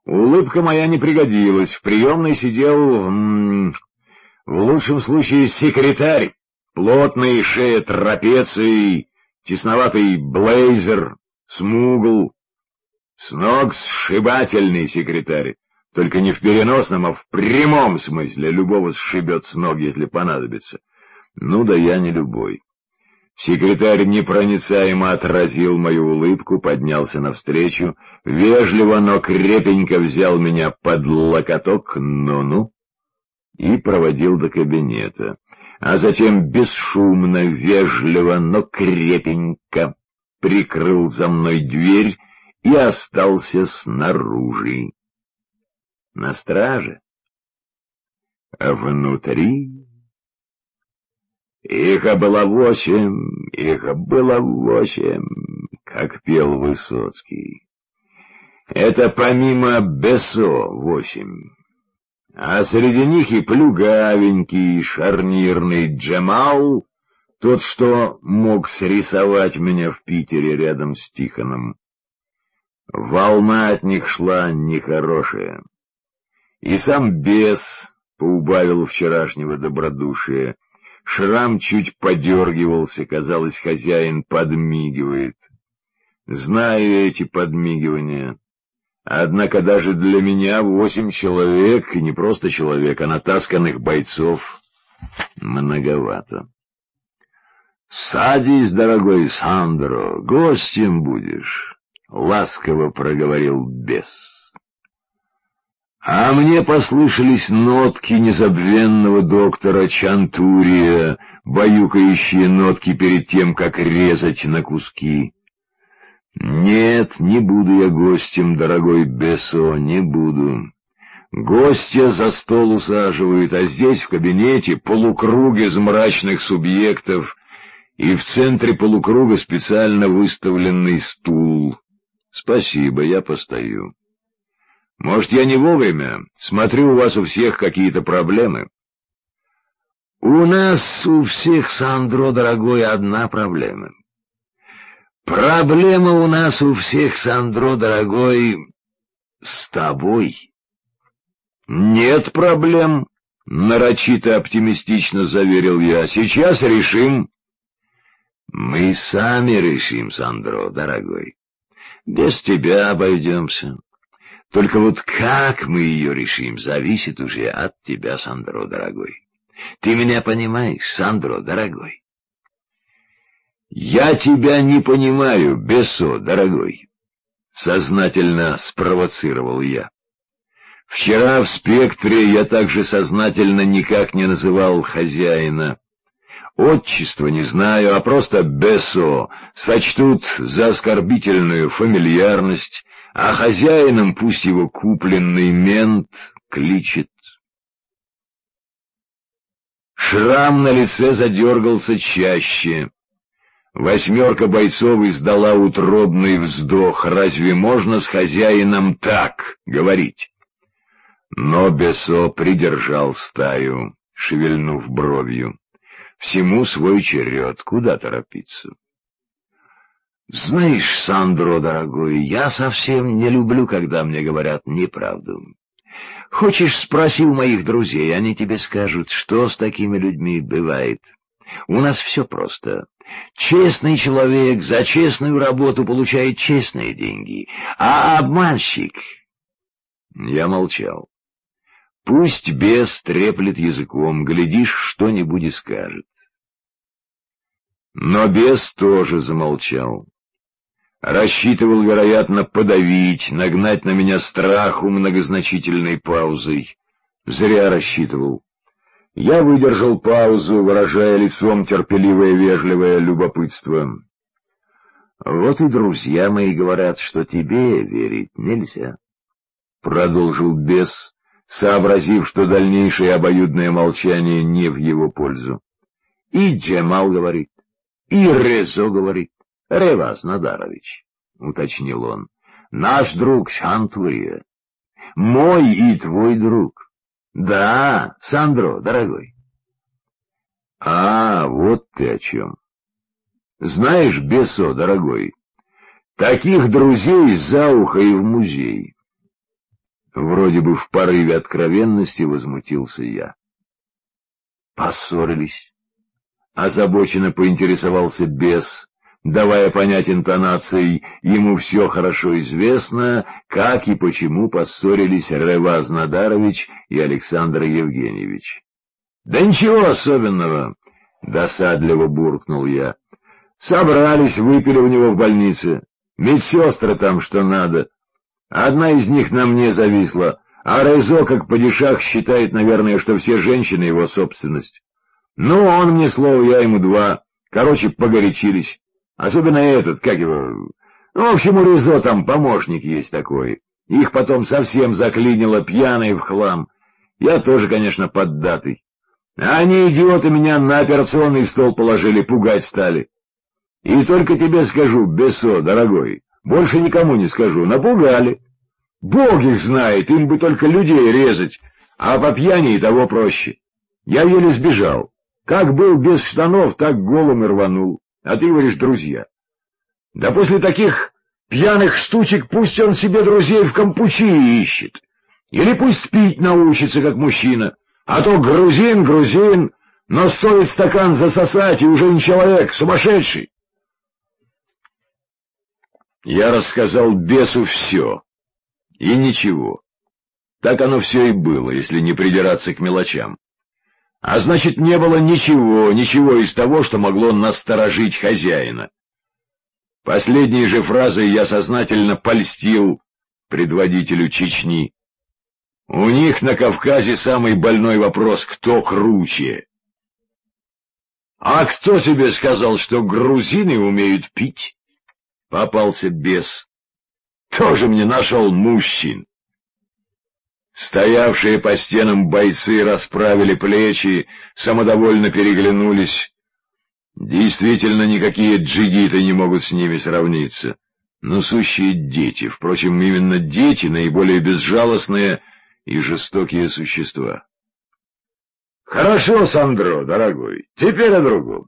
Улыбка моя не пригодилась. В приемной сидел, в лучшем случае, секретарь. Плотный, шея трапецией, тесноватый блейзер, смугл. С ног сшибательный секретарь. Только не в переносном, а в прямом смысле. Любого сшибет с ног, если понадобится. Ну да я не любой. Секретарь непроницаемо отразил мою улыбку, поднялся навстречу, вежливо, но крепенько взял меня под локоток, ну-ну, и проводил до кабинета, а затем бесшумно, вежливо, но крепенько прикрыл за мной дверь и остался снаружи, на страже. А внутри... Их было 8, как пел Высоцкий. Это помимо Бессо 8. А среди них и плюгавенький, шарнирный Джемал, тот, что мог срисовать меня в Питере рядом с Тихоном. Волна от них шла нехорошая. И сам бес поубавил вчерашнего добродушия. Шрам чуть подергивался, казалось, хозяин подмигивает. Знаю эти подмигивания. Однако даже для меня 8 человек, и не просто человек, а натасканных бойцов, многовато. — Садись, дорогой Сандро, гостем будешь, — ласково проговорил бес. А мне послышались нотки незабвенного доктора Чантурия, баюкающие нотки перед тем, как резать на куски. Нет, не буду я гостем, дорогой Бесо, не буду. Гостя за стол усаживают, а здесь, в кабинете, полукруг из мрачных субъектов, и в центре полукруга специально выставленный стул. Спасибо, я постою. Может, я не вовремя? Смотрю, у вас у всех какие-то проблемы. У нас у всех, Сандро, дорогой, одна проблема. Проблема у нас у всех, Сандро, дорогой, с тобой. Нет проблем, нарочито оптимистично заверил я. Сейчас решим. Мы сами решим, Сандро, дорогой. Без тебя обойдемся. Только вот как мы ее решим, зависит уже от тебя, Сандро, дорогой. Ты меня понимаешь, Сандро, дорогой? Я тебя не понимаю, Бесо, дорогой, сознательно спровоцировал я. Вчера в «Спектре» я также сознательно никак не называл хозяина. Отчество не знаю, а просто Бесо сочтут за оскорбительную фамильярность, а хозяином пусть его купленный мент кличет. Шрам на лице задергался чаще. 8 бойцов издала утробный вздох. Разве можно с хозяином так говорить? Но Бесо придержал стаю, шевельнув бровью. Всему свой черед, куда торопиться? Знаешь, Сандро, дорогой, я совсем не люблю, когда мне говорят неправду. Хочешь, спроси у моих друзей, они тебе скажут, что с такими людьми бывает. У нас все просто. Честный человек за честную работу получает честные деньги, а обманщик... Я молчал. Пусть бес треплет языком, глядишь, что-нибудь и скажет. Но бес тоже замолчал. Рассчитывал, вероятно, подавить, нагнать на меня страху многозначительной паузой. Зря рассчитывал. Я выдержал паузу, выражая лицом терпеливое вежливое любопытство. Вот и друзья мои говорят, что тебе верить нельзя. Продолжил бес, сообразив, что дальнейшее обоюдное молчание не в его пользу. И Джемал говорит, и Резо говорит. Реваз Надарович, — уточнил он, — наш друг Чантурия. Мой и твой друг. Да, Сандро, дорогой. А, вот ты о чем. Знаешь, Бесо, дорогой, таких друзей за ухо и в музей. Вроде бы в порыве откровенности возмутился я. Поссорились. Озабоченно поинтересовался бес, давая понять интонацией, ему все хорошо известно, как и почему поссорились Реваз Надарович и Александр Евгеньевич. — Да ничего особенного, — досадливо буркнул я. — Собрались, выпили у него в больнице. Медсестры там что надо. Одна из них на мне зависла, а Резо, как падишах, считает, наверное, что все женщины его собственность. Ну, он мне слово, я ему два. Короче, погорячились. Особенно этот, как его... Ну, в общем, у Резо там помощник есть такой. Их потом совсем заклинило, пьяные в хлам. Я тоже, конечно, поддатый. А они, идиоты, меня на операционный стол положили, пугать стали. И только тебе скажу, Бесо, дорогой, больше никому не скажу, напугали. Бог их знает, им бы только людей резать, а по пьяни и того проще. Я еле сбежал. Как был без штанов, так голым и рванул. А ты говоришь, друзья. Да после таких пьяных штучек пусть он себе друзей в Кампучии ищет. Или пусть пить научится, как мужчина. А то грузин, но стоит стакан засосать, и уже не человек, сумасшедший. Я рассказал бесу все. И ничего. Так оно все и было, если не придираться к мелочам. А значит, не было ничего из того, что могло насторожить хозяина. Последней же фразой я сознательно польстил предводителю Чечни. У них на Кавказе самый больной вопрос — кто круче? — А кто тебе сказал, что грузины умеют пить? — попался бес. — Тоже мне нашел мужчин. Стоявшие по стенам бойцы расправили плечи, самодовольно переглянулись. Действительно, никакие джигиты не могут с ними сравниться. Но сущие дети, впрочем, именно дети — наиболее безжалостные и жестокие существа. — Хорошо, Сандро, дорогой, теперь о другом.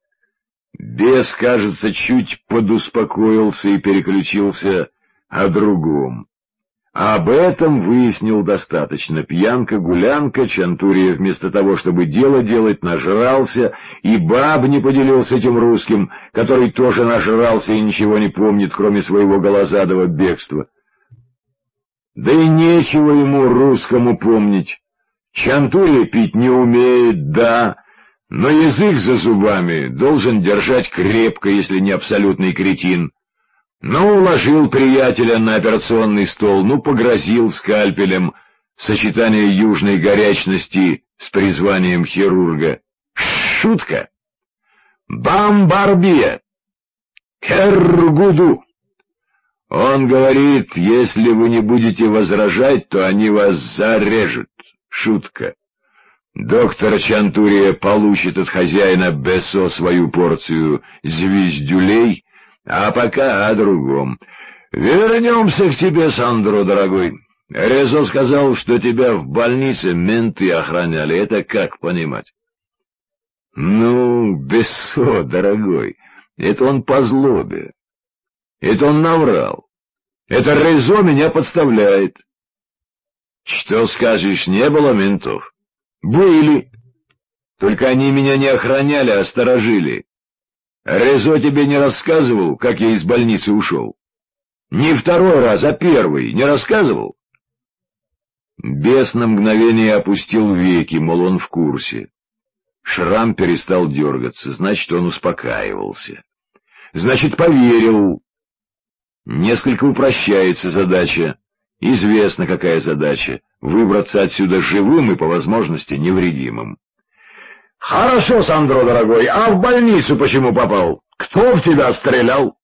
Бес, кажется, чуть подуспокоился и переключился о другом. Об этом выяснил достаточно. Пьянка-гулянка, Чантурия вместо того, чтобы дело делать, нажрался, и баб не поделился этим русским, который тоже нажрался и ничего не помнит, кроме своего голозадого бегства. Да и нечего ему, русскому, помнить. Чантурия пить не умеет, да, но язык за зубами должен держать крепко, если не абсолютный кретин. Ну, уложил приятеля на операционный стол, ну, погрозил скальпелем, сочетание южной горячности с призванием хирурга. Шутка! Бамбарбия! Кергуду! Он говорит, если вы не будете возражать, то они вас зарежут. Шутка. Доктор Чантурия получит от хозяина Бесо свою порцию звездюлей, а пока о другом. Вернемся к тебе, Сандро, дорогой. Резо сказал, что тебя в больнице менты охраняли. Это как понимать? Ну, Бесо, дорогой, это он по злобе. Это он наврал. Это Резо меня подставляет. Что скажешь, не было ментов? Были. Только они меня не охраняли, а сторожили. Резо тебе не рассказывал, как я из больницы ушел? Не второй раз, а первый. Не рассказывал? Бес на мгновение опустил веки, мол, он в курсе. Шрам перестал дергаться, значит, он успокаивался. Значит, поверил. Несколько упрощается задача. Известно, какая задача — выбраться отсюда живым и, по возможности, невредимым. — Хорошо, Сандро, дорогой, а в больницу почему попал? Кто в тебя стрелял?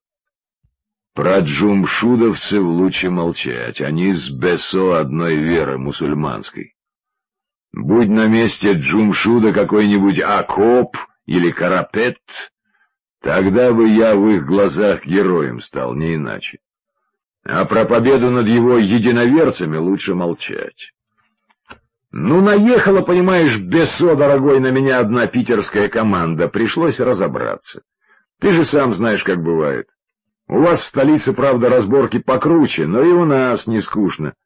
Про джумшудовцев лучше молчать, они с Бесо одной веры мусульманской. Будь на месте джумшуда какой-нибудь Акоп или Карапет, тогда бы я в их глазах героем стал, не иначе. А про победу над его единоверцами лучше молчать. Ну, наехала, понимаешь, Бесо, дорогой, на меня одна питерская команда, пришлось разобраться. Ты же сам знаешь, как бывает. У вас в столице, правда, разборки покруче, но и у нас не скучно.